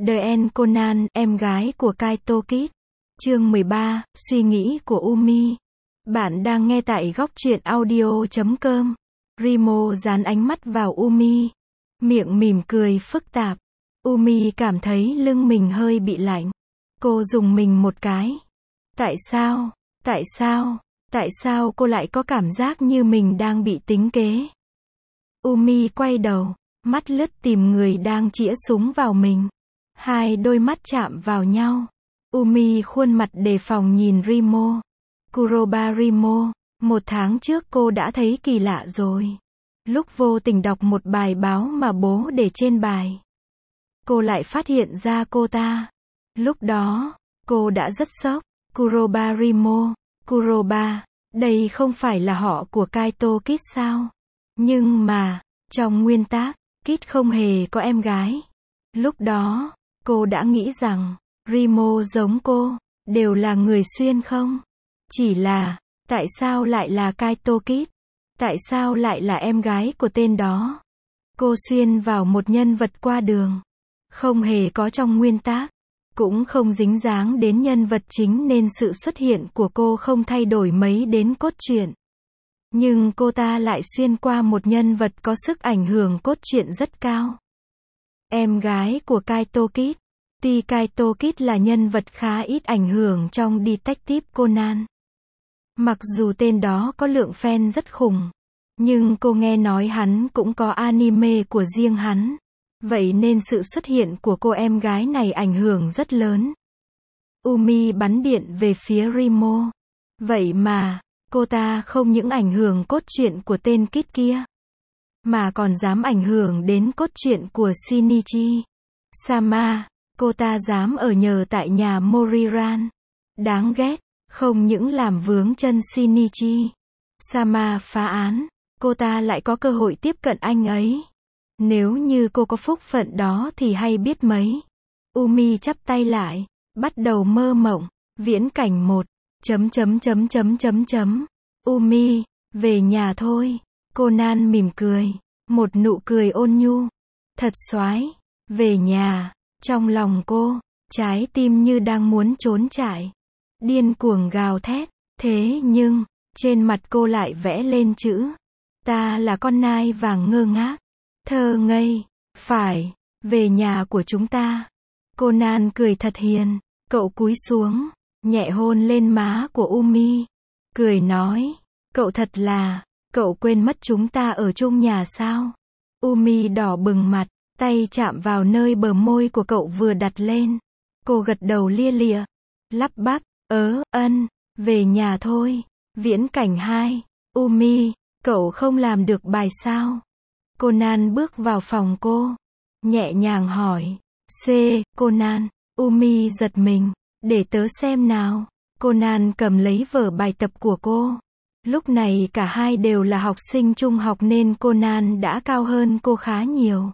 The End Conan, em gái của Kaito Kid. Chương 13, suy nghĩ của Umi. Bạn đang nghe tại góc truyện audio.com. Rimo dán ánh mắt vào Umi. Miệng mỉm cười phức tạp. Umi cảm thấy lưng mình hơi bị lạnh. Cô rùng mình một cái. Tại sao? Tại sao cô lại có cảm giác như mình đang bị tính kế? Umi quay đầu, mắt lướt tìm người đang chĩa súng vào mình. Hai đôi mắt chạm vào nhau. Umi khuôn mặt đề phòng nhìn Rimo. Kuroba Rimo, 1 tháng trước cô đã thấy kỳ lạ rồi. Lúc vô tình đọc một bài báo mà bố để trên bài, cô lại phát hiện ra cô ta. Lúc đó, cô đã rất sốc. Kuroba Rimo, Kuroba, đây không phải là họ của Kaito Kid sao? Nhưng mà, trong nguyên tắc, Kid không hề có em gái. Lúc đó, cô đã nghĩ rằng, Rimo giống cô, đều là người xuyên không? Chỉ là, tại sao lại là Kaito Kid? Tại sao lại là em gái của tên đó? Cô xuyên vào một nhân vật qua đường, không hề có trong nguyên tắc, cũng không dính dáng đến nhân vật chính nên sự xuất hiện của cô không thay đổi mấy đến cốt truyện. Nhưng cô ta lại xuyên qua một nhân vật có sức ảnh hưởng cốt truyện rất cao. Em gái của Kaito Kid. Tuy Kaito Kid là nhân vật khá ít ảnh hưởng trong Detective Conan. Mặc dù tên đó có lượng fan rất khủng, nhưng cô nghe nói hắn cũng có anime của riêng hắn. Vậy nên sự xuất hiện của cô em gái này ảnh hưởng rất lớn. Umi bắn điện về phía Rimo. Vậy mà, cô ta không những ảnh hưởng cốt truyện của tên Kid kia, mà còn dám ảnh hưởng đến cốt truyện của Shinichi Sama. Cô ta dám ở nhờ tại nhà Moriran. Đáng ghét, không những làm vướng chân Shinichi Sama phá án, cô ta lại có cơ hội tiếp cận anh ấy. Nếu như cô có phúc phận đó thì hay biết mấy. Umi chắp tay lại, bắt đầu mơ mộng. Viễn cảnh 1. Umi, về nhà thôi. Conan mỉm cười, một nụ cười ôn nhu. Thật xoái, về nhà. Trong lòng cô, trái tim như đang muốn trốn chạy, điên cuồng gào thét. Thế nhưng, trên mặt cô lại vẽ lên chữ. Ta là con nai vàng ngơ ngác, thơ ngây. Phải, về nhà của chúng ta. Conan cười thật hiền. Cậu cúi xuống, nhẹ hôn lên má của Umi. Cười nói, cậu thật là, cậu quên mất chúng ta ở chung nhà sao? Umi đỏ bừng mặt, tay chạm vào nơi bờ môi của cậu vừa đặt lên. Cô gật đầu lia lịa, lắp bắp, về nhà thôi. Viễn cảnh 2. Umi, cậu không làm được bài sao? Conan bước vào phòng cô, nhẹ nhàng hỏi. Conan. Umi giật mình, để tớ xem nào. Conan cầm lấy vở bài tập của cô. Lúc này cả hai đều là học sinh trung học nên Conan đã cao hơn cô khá nhiều.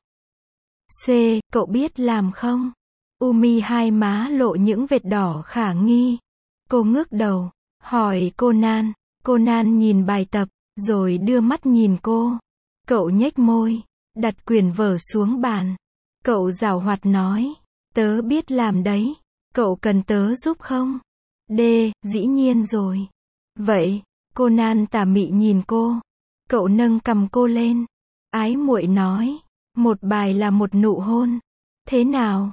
Cậu biết làm không? Umi hai má lộ những vệt đỏ khả nghi. Cô ngước đầu, hỏi Conan. Conan nhìn bài tập, rồi đưa mắt nhìn cô. Cậu nhếch môi, đặt quyển vở xuống bàn. Cậu giảo hoạt nói, tớ biết làm đấy. Cậu cần tớ giúp không? Dĩ nhiên rồi. Vậy, Conan tà mị nhìn cô. Cậu nâng cằm cô lên. Ái muội nói, một bài là một nụ hôn. Thế nào?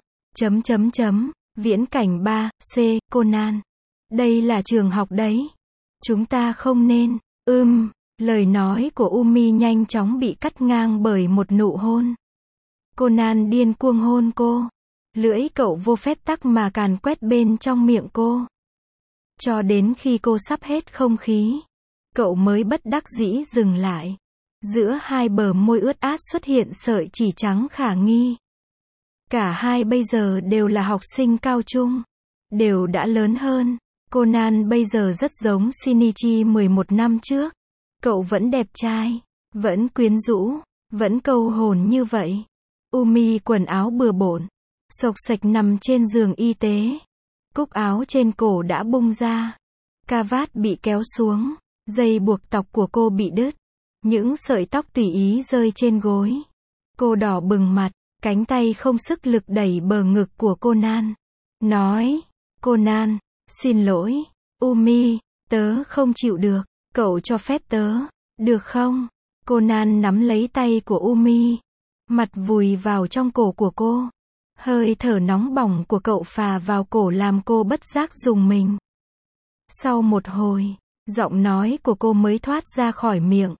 Viễn cảnh 3. Conan. Đây là trường học đấy. Chúng ta không nên. Lời nói của Umi nhanh chóng bị cắt ngang bởi một nụ hôn. Conan điên cuồng hôn cô. Lưỡi cậu vô phép tắc mà càn quét bên trong miệng cô. Cho đến khi cô sắp hết không khí, cậu mới bất đắc dĩ dừng lại. Giữa hai bờ môi ướt át xuất hiện sợi chỉ trắng khả nghi. Cả hai bây giờ đều là học sinh cao trung, đều đã lớn hơn. Conan bây giờ rất giống Shinichi 11 năm trước. Cậu vẫn đẹp trai, vẫn quyến rũ, vẫn câu hồn như vậy. Umi quần áo bừa bộn, xộc xệch nằm trên giường y tế. Cúc áo trên cổ đã bung ra, cà vạt bị kéo xuống, dây buộc tóc của cô bị đứt, những sợi tóc tùy ý rơi trên gối. Cô đỏ bừng mặt, Cánh tay không sức lực đẩy bờ ngực của Conan. Nói, Conan, xin lỗi, Umi, tớ không chịu được, cậu cho phép tớ, được không? Conan nắm lấy tay của Umi, mặt vùi vào trong cổ của cô. Hơi thở nóng bỏng của cậu phà vào cổ làm cô bất giác rùng mình. Sau một hồi, giọng nói của cô mới thoát ra khỏi miệng.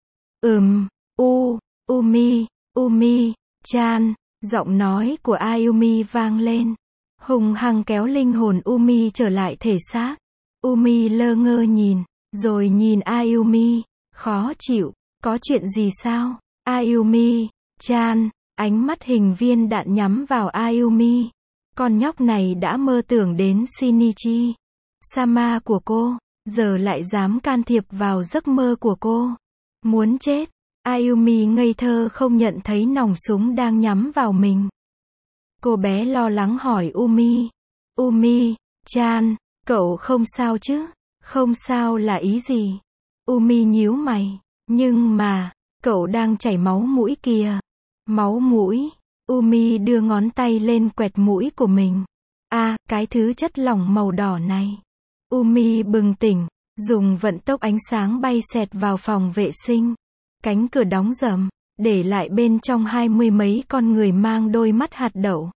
Umi, chan, giọng nói của Ayumi vang lên. Hùng hăng kéo linh hồn Umi trở lại thể xác. Umi lơ ngơ nhìn, rồi nhìn Ayumi, khó chịu, có chuyện gì sao? Ayumi, chan, ánh mắt hình viên đạn nhắm vào Ayumi. Con nhóc này đã mơ tưởng đến Shinichi Sama của cô, giờ lại dám can thiệp vào giấc mơ của cô. Muốn chết. Ayumi ngây thơ không nhận thấy nòng súng đang nhắm vào mình. Cô bé lo lắng hỏi Umi, chan, cậu không sao chứ? Không sao là ý gì? Umi nhíu mày. Nhưng mà, cậu đang chảy máu mũi kìa. Máu mũi. Umi đưa ngón tay lên quẹt mũi của mình. À, cái thứ chất lỏng màu đỏ này. Umi bừng tỉnh, dùng vận tốc ánh sáng bay xẹt vào phòng vệ sinh. Cánh cửa đóng rầm, để lại bên trong 20 mấy con người mang đôi mắt hạt đậu.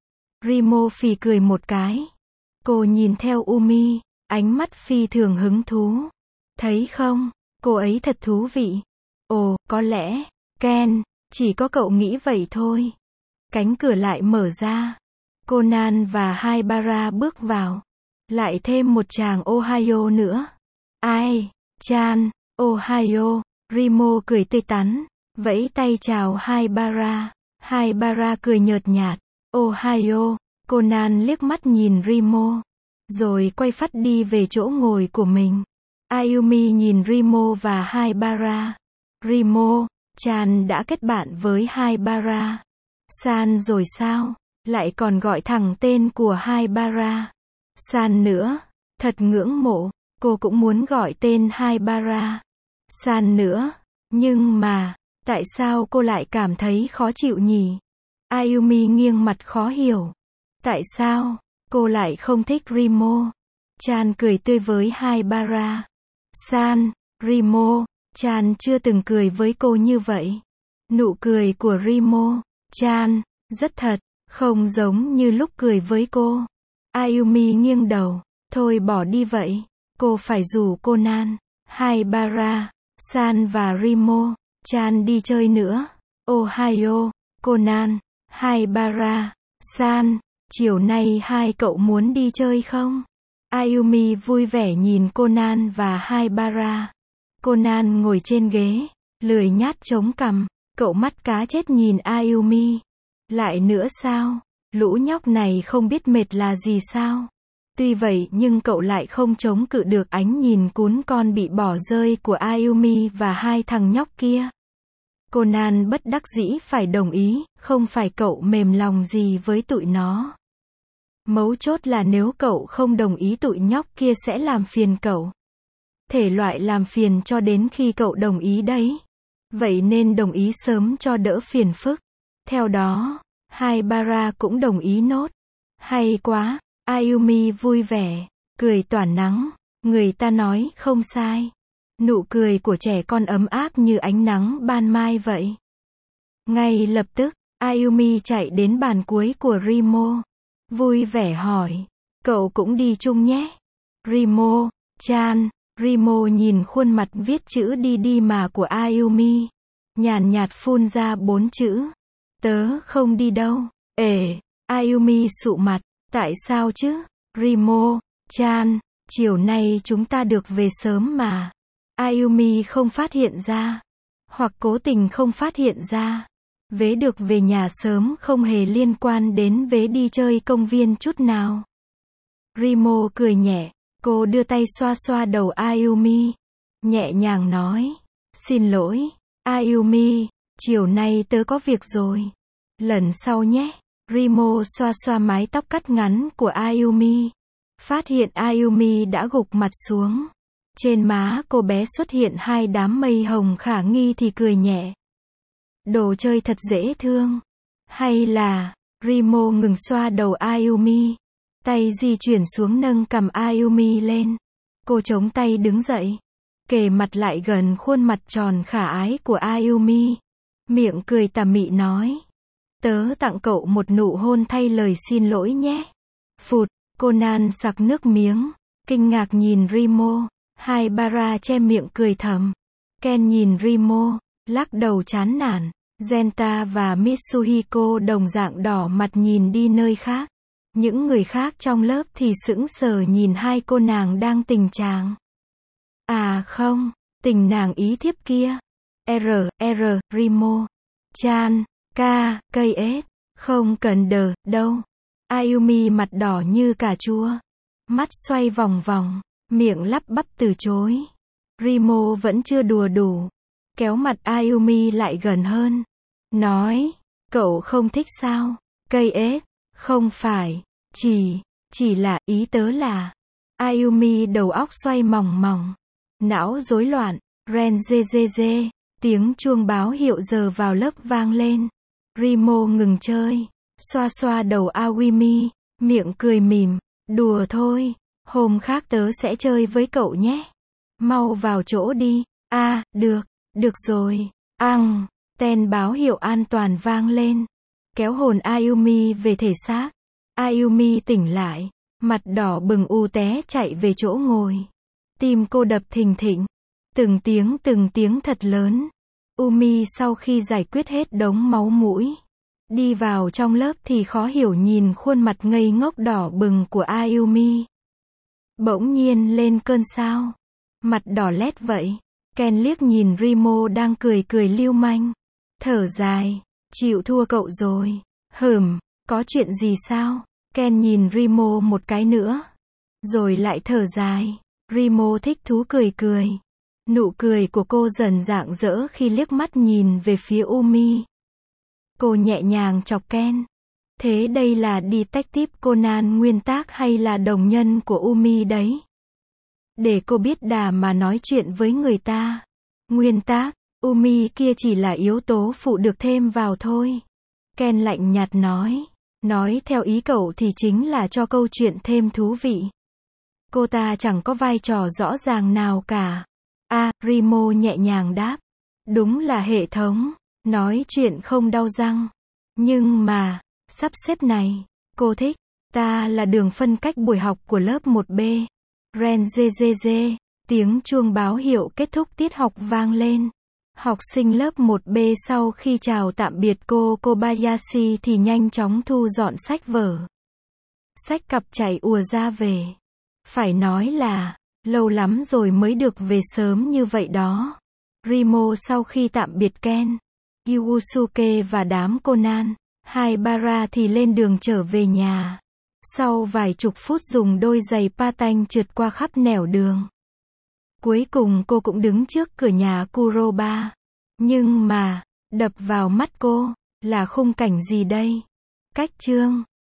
Rimo phì cười một cái. Cô nhìn theo Umi, ánh mắt phi thường hứng thú. Thấy không, cô ấy thật thú vị. Ồ, có lẽ, Ken, chỉ có cậu nghĩ vậy thôi. Cánh cửa lại mở ra. Conan và Haibara bước vào. Lại thêm một chàng Ohio nữa. Ai, chan, Ohio. Rimo cười tươi tắn, vẫy tay chào Haibara. Haibara cười nhợt nhạt. Ohio. Conan liếc mắt nhìn Rimo, rồi quay phắt đi về chỗ ngồi của mình. Ayumi nhìn Rimo và Haibara. Rimo, chan đã kết bạn với Haibara. San rồi sao? Lại còn gọi thẳng tên của Haibara. San nữa. Thật ngưỡng mộ. Cô cũng muốn gọi tên Haibara. San nữa. Nhưng mà, tại sao cô lại cảm thấy khó chịu nhỉ? Ayumi nghiêng mặt khó hiểu. Tại sao, cô lại không thích Rimo? Chan cười tươi với Haibara. San, Rimo, chan chưa từng cười với cô như vậy. Nụ cười của Rimo, chan, rất thật, không giống như lúc cười với cô. Ayumi nghiêng đầu. Thôi bỏ đi vậy. Cô phải rủ Conan, Haibara, San và Rimo, chan đi chơi nữa. Ohio, Conan, Haibara, San, chiều nay hai cậu muốn đi chơi không? Ayumi vui vẻ nhìn Conan và Haibara. Conan ngồi trên ghế, lười nhác chống cằm, cậu mắt cá chết nhìn Ayumi. Lại nữa sao? Lũ nhóc này không biết mệt là gì sao? Tuy vậy nhưng cậu lại không chống cự được ánh nhìn cún con bị bỏ rơi của Ayumi và hai thằng nhóc kia. Conan bất đắc dĩ phải đồng ý, không phải cậu mềm lòng gì với tụi nó. Mấu chốt là nếu cậu không đồng ý tụi nhóc kia sẽ làm phiền cậu. Thể loại làm phiền cho đến khi cậu đồng ý đấy. Vậy nên đồng ý sớm cho đỡ phiền phức. Theo đó, Haibara cũng đồng ý nốt. Hay quá, Ayumi vui vẻ, cười tỏa nắng. Người ta nói không sai. Nụ cười của trẻ con ấm áp như ánh nắng ban mai vậy. Ngay lập tức, Ayumi chạy đến bàn cuối của Rimo. Vui vẻ hỏi, cậu cũng đi chung nhé. Rimo, chan. Rimo nhìn khuôn mặt viết chữ đi mà của Ayumi. Nhàn nhạt phun ra 4 chữ. Tớ không đi đâu. Ayumi sụ mặt. Tại sao chứ? Rimo, chan, chiều nay chúng ta được về sớm mà. Ayumi không phát hiện ra. Hoặc cố tình không phát hiện ra. Vế được về nhà sớm không hề liên quan đến vế đi chơi công viên chút nào. Rimo cười nhẹ. Cô đưa tay xoa xoa đầu Ayumi. Nhẹ nhàng nói. Xin lỗi, Ayumi, chiều nay tớ có việc rồi. Lần sau nhé. Rimo xoa xoa mái tóc cắt ngắn của Ayumi. Phát hiện Ayumi đã gục mặt xuống. Trên má cô bé xuất hiện hai đám mây hồng khả nghi thì cười nhẹ. Đồ chơi thật dễ thương. Hay là, Rimo ngừng xoa đầu Ayumi. Tay di chuyển xuống nâng cằm Ayumi lên. Cô chống tay đứng dậy. Kề mặt lại gần khuôn mặt tròn khả ái của Ayumi. Miệng cười tà mị nói. Tớ tặng cậu một nụ hôn thay lời xin lỗi nhé. Phụt, Conan sặc nước miếng. Kinh ngạc nhìn Rimo. Haibara che miệng cười thầm. Ken nhìn Rimo, lắc đầu chán nản. Genta và Mitsuhiko đồng dạng đỏ mặt nhìn đi nơi khác. Những người khác trong lớp thì sững sờ nhìn hai cô nàng đang tình chàng. À không, tình nàng ý thiếp kia. Rimo. Chan, ca, cây ếch. Không cần đờ, đâu. Ayumi mặt đỏ như cà chua. Mắt xoay vòng vòng, miệng lắp bắp từ chối. Rimo vẫn chưa đùa đủ. Kéo mặt Ayumi lại gần hơn. Nói, cậu không thích sao? Cây ếch, không phải, chỉ là ý tớ là. Ayumi đầu óc xoay mòng mòng. Não rối loạn, ren dê dê dê. Tiếng chuông báo hiệu giờ vào lớp vang lên. Rimo ngừng chơi, xoa xoa đầu Ayumi, miệng cười mỉm. Đùa thôi, hôm khác tớ sẽ chơi với cậu nhé. Mau vào chỗ đi. À, được rồi. Ten báo hiệu an toàn vang lên. Kéo hồn Ayumi về thể xác. Ayumi tỉnh lại, mặt đỏ bừng té chạy về chỗ ngồi. Tim cô đập thình thịch. Từng tiếng thật lớn. Umi sau khi giải quyết hết đống máu mũi, đi vào trong lớp thì khó hiểu nhìn khuôn mặt ngây ngốc đỏ bừng của Ayumi. Bỗng nhiên lên cơn sao. Mặt đỏ lét vậy. Ken liếc nhìn Rimo đang cười lưu manh. Thở dài. Chịu thua cậu rồi. Có chuyện gì sao? Ken nhìn Rimo một cái nữa. Rồi lại thở dài. Rimo thích thú cười. Nụ cười của cô dần rạng rỡ khi liếc mắt nhìn về phía Umi. Cô nhẹ nhàng chọc Ken. Thế đây là Detective Conan nguyên tác hay là đồng nhân của Umi đấy? Để cô biết đà mà nói chuyện với người ta. Nguyên tác, Umi kia chỉ là yếu tố phụ được thêm vào thôi. Ken lạnh nhạt nói. Nói theo ý cậu thì chính là cho câu chuyện thêm thú vị. Cô ta chẳng có vai trò rõ ràng nào cả. Rimo nhẹ nhàng đáp. Đúng là hệ thống. Nói chuyện không đau răng. Nhưng mà, sắp xếp này, cô thích. Ta là đường phân cách buổi học của lớp 1B. Ren dê dê dê. Tiếng chuông báo hiệu kết thúc tiết học vang lên. Học sinh lớp 1B sau khi chào tạm biệt cô Kobayashi thì nhanh chóng thu dọn sách vở. Sách cặp chạy ùa ra về. Phải nói là, lâu lắm rồi mới được về sớm như vậy đó. Rimo sau khi tạm biệt Ken, Yusuke và đám Conan, Haibara thì lên đường trở về nhà. Sau vài chục phút dùng đôi giày patanh trượt qua khắp nẻo đường. Cuối cùng cô cũng đứng trước cửa nhà Kuroba. Nhưng mà, đập vào mắt cô, là khung cảnh gì đây? Cách chương